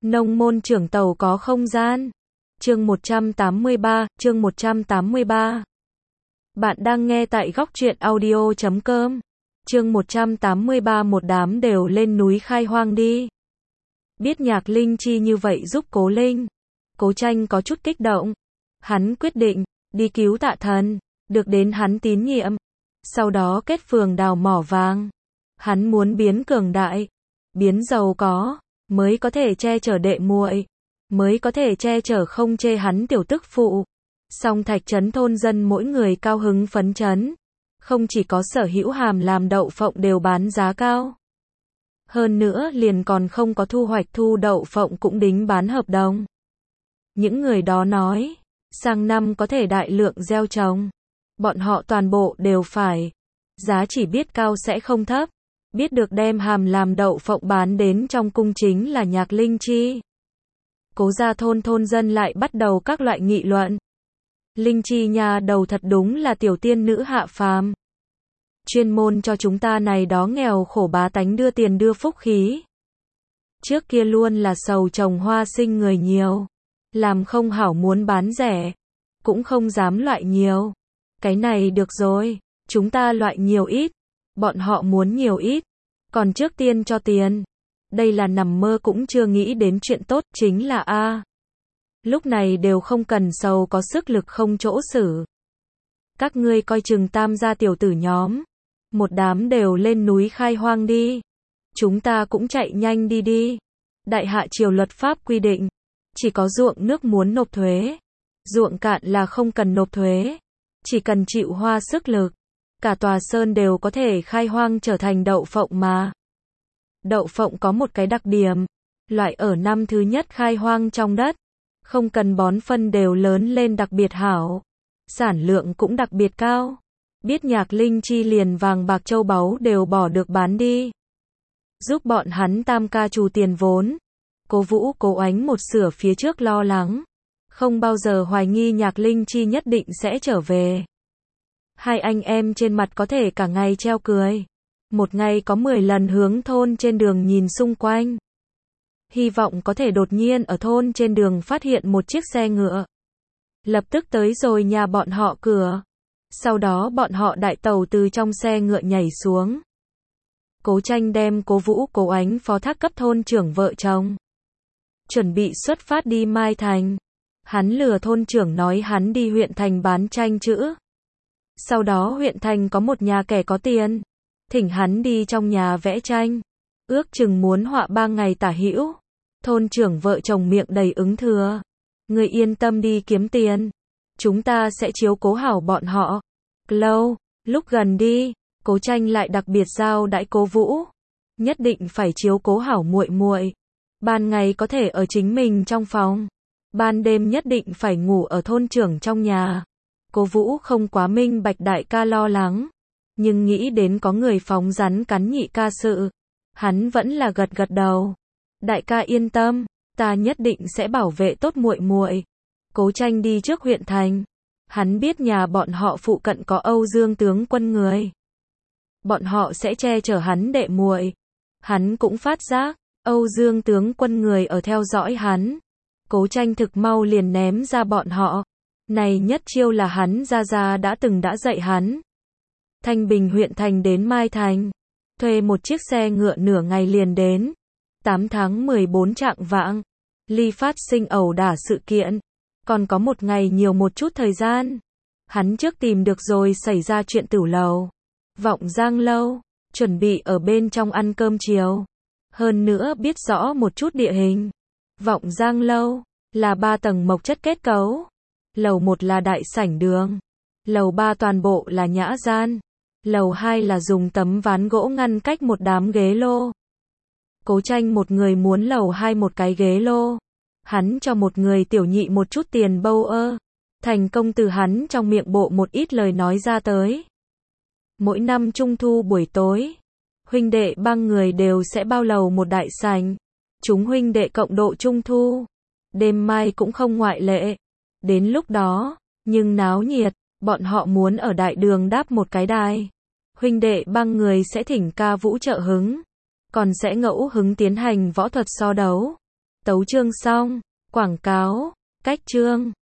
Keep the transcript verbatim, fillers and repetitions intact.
Nông môn trưởng tàu có không gian. Chương một trăm tám mươi ba, chương một trăm tám mươi ba. Bạn đang nghe tại góc truyện audio chấm com. Chương một trăm tám mươi ba, một đám đều lên núi khai hoang đi. Biết Nhạc Linh Chi như vậy giúp Cố Linh, Cố Tranh có chút kích động. Hắn quyết định đi cứu Tạ Thần, được đến hắn tín nhiệm, sau đó kết phường đào mỏ vàng. Hắn muốn biến cường đại, biến giàu có, mới có thể che chở đệ muội, mới có thể che chở không chê hắn tiểu tức phụ. Song Thạch trấn thôn dân mỗi người cao hứng phấn chấn, không chỉ có sở hữu hàm làm đậu phộng đều bán giá cao, hơn nữa liền còn không có thu hoạch thu đậu phộng cũng đính bán hợp đồng. Những người đó nói, sang năm có thể đại lượng gieo trồng, bọn họ toàn bộ đều phải, giá chỉ biết cao sẽ không thấp. Biết được đem hàm làm đậu phộng bán đến trong cung chính là Nhạc Linh Chi. Cố gia thôn thôn dân lại bắt đầu các loại nghị luận. Linh Chi nhà đầu thật đúng là tiểu tiên nữ hạ phàm. Chuyên môn cho chúng ta này đó nghèo khổ bá tánh đưa tiền đưa phúc khí. Trước kia luôn là sầu trồng hoa sinh người nhiều, làm không hảo muốn bán rẻ, cũng không dám loại nhiều. Cái này được rồi, chúng ta loại nhiều ít, bọn họ muốn nhiều ít, còn trước tiên cho tiền. Đây là nằm mơ cũng chưa nghĩ đến chuyện tốt, chính là a. Lúc này đều không cần sầu có sức lực không chỗ xử. Các ngươi coi chừng Tam gia tiểu tử nhóm, một đám đều lên núi khai hoang đi. Chúng ta cũng chạy nhanh đi đi. Đại hạ triều luật pháp quy định, chỉ có ruộng nước muốn nộp thuế, ruộng cạn là không cần nộp thuế, chỉ cần chịu hoa sức lực. Cả tòa sơn đều có thể khai hoang trở thành đậu phộng mà. Đậu phộng có một cái đặc điểm, loại ở năm thứ nhất khai hoang trong đất, không cần bón phân đều lớn lên đặc biệt hảo, sản lượng cũng đặc biệt cao. Biết Nhạc Linh Chi liền vàng bạc châu báu đều bỏ được bán đi, giúp bọn hắn tam ca trù tiền vốn. Cố Vũ, Cố Ánh một sửa phía trước lo lắng, không bao giờ hoài nghi Nhạc Linh Chi nhất định sẽ trở về. Hai anh em trên mặt có thể cả ngày treo cười, một ngày có mười lần hướng thôn trên đường nhìn xung quanh, hy vọng có thể đột nhiên ở thôn trên đường phát hiện một chiếc xe ngựa, lập tức tới rồi nhà bọn họ cửa, sau đó bọn họ đại tàu từ trong xe ngựa nhảy xuống. Cố Tranh đem Cố Vũ, Cố Ánh phó thác cấp thôn trưởng vợ chồng, chuẩn bị xuất phát đi Mai Thành. Hắn lừa thôn trưởng nói hắn đi huyện thành bán tranh chữ. Sau đó huyện thành có một nhà kẻ có tiền, thỉnh hắn đi trong nhà vẽ tranh, ước chừng muốn họa ba ngày tả hữu. Thôn trưởng vợ chồng miệng đầy ứng thừa, người yên tâm đi kiếm tiền, chúng ta sẽ chiếu cố hảo bọn họ. Lâu, lúc gần đi, Cố Tranh lại đặc biệt giao đãi Cố Vũ, nhất định phải chiếu cố hảo muội muội. Ban ngày có thể ở chính mình trong phòng, ban đêm nhất định phải ngủ ở thôn trưởng trong nhà. Cố Vũ không quá minh bạch đại ca lo lắng, nhưng nghĩ đến có người phóng rắn cắn nhị ca sự, hắn vẫn là gật gật đầu. Đại ca yên tâm, ta nhất định sẽ bảo vệ tốt muội muội. Cố Tranh đi trước huyện thành, hắn biết nhà bọn họ phụ cận có Âu Dương tướng quân người, bọn họ sẽ che chở hắn đệ muội. Hắn cũng phát giác Âu Dương tướng quân người ở theo dõi hắn. Cố Tranh thực mau liền ném ra bọn họ. Này nhất chiêu là hắn ra ra đã từng đã dạy hắn. Thanh Bình huyện thành đến Mai Thành, thuê một chiếc xe ngựa nửa ngày liền đến. tám tháng mười bốn chạng vạng, ly phát sinh ẩu đả sự kiện, còn có một ngày nhiều một chút thời gian. Hắn trước tìm được rồi xảy ra chuyện tửu lầu, Vọng Giang lâu, chuẩn bị ở bên trong ăn cơm chiều. Hơn nữa biết rõ một chút địa hình. Vọng Giang lâu là ba tầng mộc chất kết cấu. Lầu một là đại sảnh đường, lầu ba toàn bộ là nhã gian, lầu hai là dùng tấm ván gỗ ngăn cách một đám ghế lô. Cố Tranh một người muốn lầu hai một cái ghế lô, hắn cho một người tiểu nhị một chút tiền bâu ơ, thành công từ hắn trong miệng bộ một ít lời nói ra tới. Mỗi năm trung thu buổi tối, huynh đệ bang người đều sẽ bao lầu một đại sảnh, chúng huynh đệ cộng độ trung thu, đêm mai cũng không ngoại lệ. Đến lúc đó, nhưng náo nhiệt, bọn họ muốn ở đại đường đáp một cái đài. Huynh đệ bang người sẽ thỉnh ca vũ trợ hứng, còn sẽ ngẫu hứng tiến hành võ thuật so đấu. Tấu chương xong. Quảng cáo. Cách chương.